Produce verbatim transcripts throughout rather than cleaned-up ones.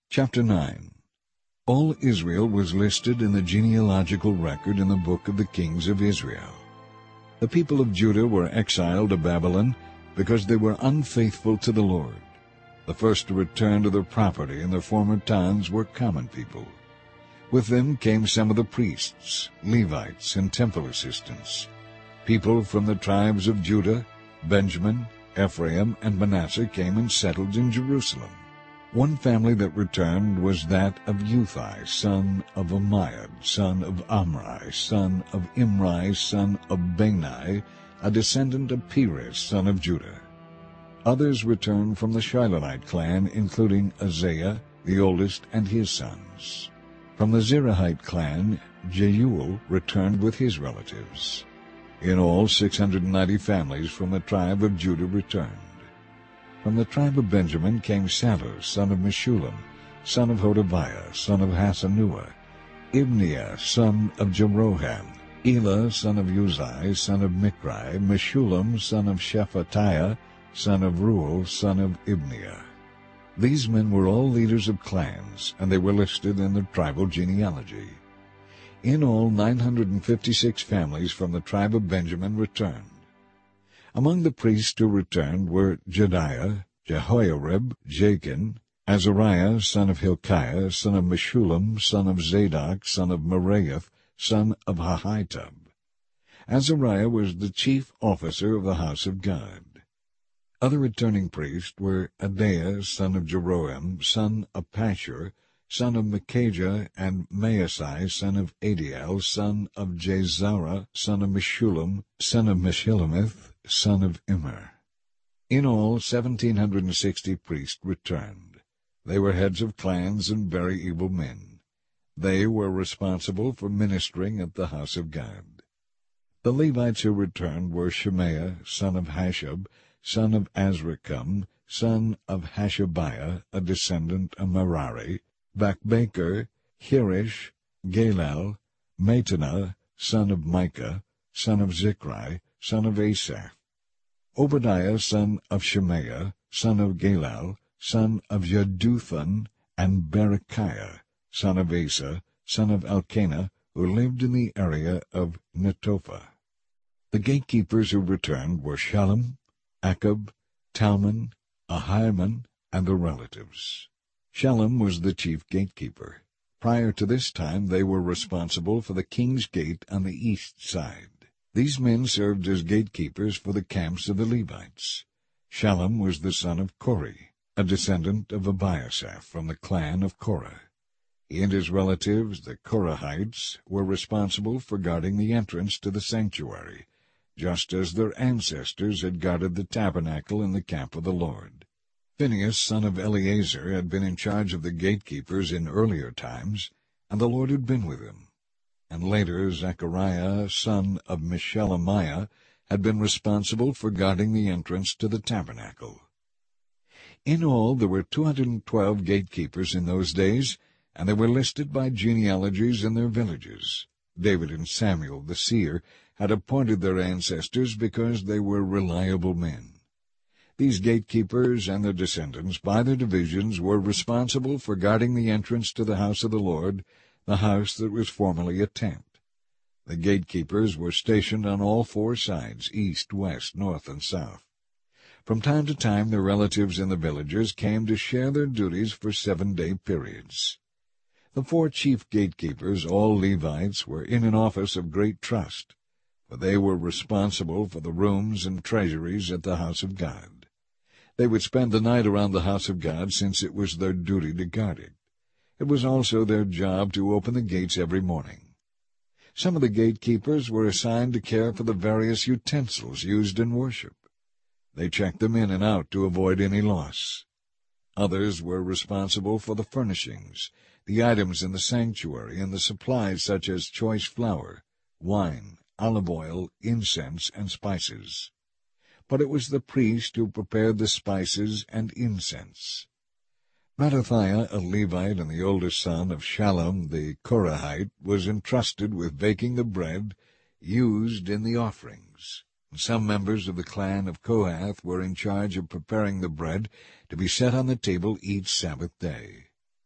Chapter nine. All Israel was listed in the genealogical record in the book of the kings of Israel. The people of Judah were exiled to Babylon because they were unfaithful to the Lord. The first to return to their property in their former towns were common people. With them came some of the priests, Levites, and temple assistants. People from the tribes of Judah, Benjamin, Ephraim, and Manasseh came and settled in Jerusalem. One family that returned was that of Uthai, son of Amiad, son of Amri, son of Imri, son of Bani, a descendant of Perez, son of Judah. Others returned from the Shilonite clan, including Isaiah, the oldest, and his sons. From the Zerahite clan, Jeuel returned with his relatives. In all, six hundred ninety families from the tribe of Judah returned. From the tribe of Benjamin came Sallu, son of Meshullam, son of Hodaviah, son of Hasanua, Ibniah, son of Jeroham, Elah, son of Uzai, son of Mikri, Meshullam, son of Shephatiah, son of Ruel, son of Ibniah. These men were all leaders of clans, and they were listed in the tribal genealogy. In all, nine hundred fifty-six families from the tribe of Benjamin returned. Among the priests who returned were Jediah, Jehoiarib, Jachin, Azariah, son of Hilkiah, son of Meshullam, son of Zadok, son of Meraioth, son of Ahitub. Azariah was the chief officer of the house of God. Other returning priests were Adaiah, son of Jeroham, son of Pashur, son of Micajah, and Maasai, son of Adiel, son of Jezarah, son of Meshullam, son of Meshillemith, son of Immer. In all, seventeen hundred and sixty priests returned. They were heads of clans and very evil men. They were responsible for ministering at the house of God. The Levites who returned were Shemaiah, son of Hashab, son of Azrikam, son of Hashabiah, a descendant of Merari, Bakbaker, Hirish, Galal, Mattanah, son of Micah, son of Zichri, son of Asaph, Obadiah, son of Shemaiah, son of Galal, son of Jeduthun, and Berechiah, son of Asa, son of Elkanah, who lived in the area of Netophah. The gatekeepers who returned were Shallum, Akab, Talmon, Ahiman, and their relatives. Shallum was the chief gatekeeper. Prior to this time they were responsible for the king's gate on the east side. These men served as gatekeepers for the camps of the Levites. Shallum was the son of Kori, a descendant of Abiasaph from the clan of Korah. He and his relatives, the Korahites, were responsible for guarding the entrance to the sanctuary, just as their ancestors had guarded the tabernacle in the camp of the Lord. Phinehas, son of Eleazar, had been in charge of the gatekeepers in earlier times, and the Lord had been with him. And later Zechariah, son of Meshelemiah, had been responsible for guarding the entrance to the tabernacle. In all, there were two hundred twelve gatekeepers in those days, and they were listed by genealogies in their villages. David and Samuel, the seer, had appointed their ancestors because they were reliable men. These gatekeepers and their descendants, by their divisions, were responsible for guarding the entrance to the house of the Lord, the house that was formerly a tent. The gatekeepers were stationed on all four sides, east, west, north, and south. From time to time their relatives in the villages came to share their duties for seven-day periods. The four chief gatekeepers, all Levites, were in an office of great trust, for they were responsible for the rooms and treasuries at the house of God. They would spend the night around the house of God, since it was their duty to guard it. It was also their job to open the gates every morning. Some of the gatekeepers were assigned to care for the various utensils used in worship. They checked them in and out to avoid any loss. Others were responsible for the furnishings, the items in the sanctuary, and the supplies such as choice flour, wine, olive oil, incense, and spices. But it was the priest who prepared the spices and incense. Mattithiah, a Levite and the oldest son of Shallum the Korahite, was entrusted with baking the bread used in the offerings. Some members of the clan of Kohath were in charge of preparing the bread to be set on the table each Sabbath day.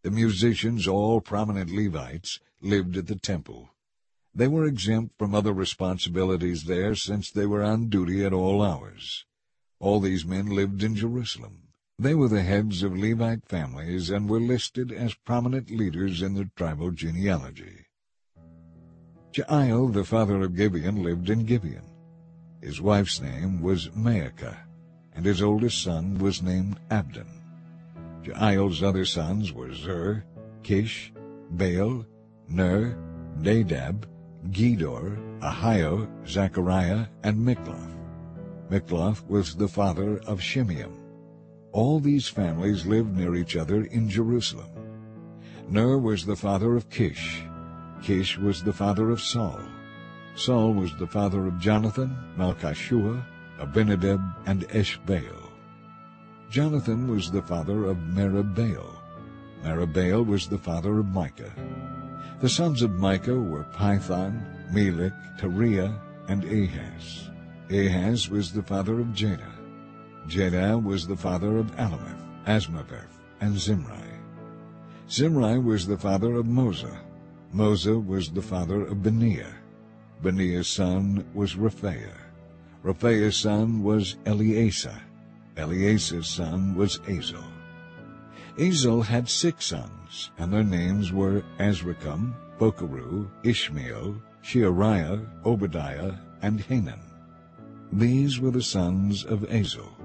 The musicians, all prominent Levites, lived at the temple. They were exempt from other responsibilities there since they were on duty at all hours. All these men lived in Jerusalem. They were the heads of Levite families and were listed as prominent leaders in the tribal genealogy. Jael, the father of Gibeon, lived in Gibeon. His wife's name was Maacah, and his oldest son was named Abdon. Jael's other sons were Zur, Kish, Baal, Ner, Nadab, Gedor, Ahio, Zechariah, and Mikloth. Mikloth was the father of Shimeam. All these families lived near each other in Jerusalem. Ner was the father of Kish. Kish was the father of Saul. Saul was the father of Jonathan, Malchishua, Abinadab, and Eshbaal. Jonathan was the father of Merib-Baal. Merib-Baal was the father of Micah. The sons of Micah were Pithon, Melech, Teriah, and Ahaz. Ahaz was the father of Jadah. Jadah was the father of Alameth, Asmaveth, and Zimri. Zimri was the father of Moza. Moza was the father of Beniah. Beniah's son was Rephaiah. Rephaiah's son was Eleasah. Eleasah's son was Azel. Azel had six sons, and their names were Azrikam, Bokeru, Ishmael, Sheariah, Obadiah, and Hanan. These were the sons of Azel.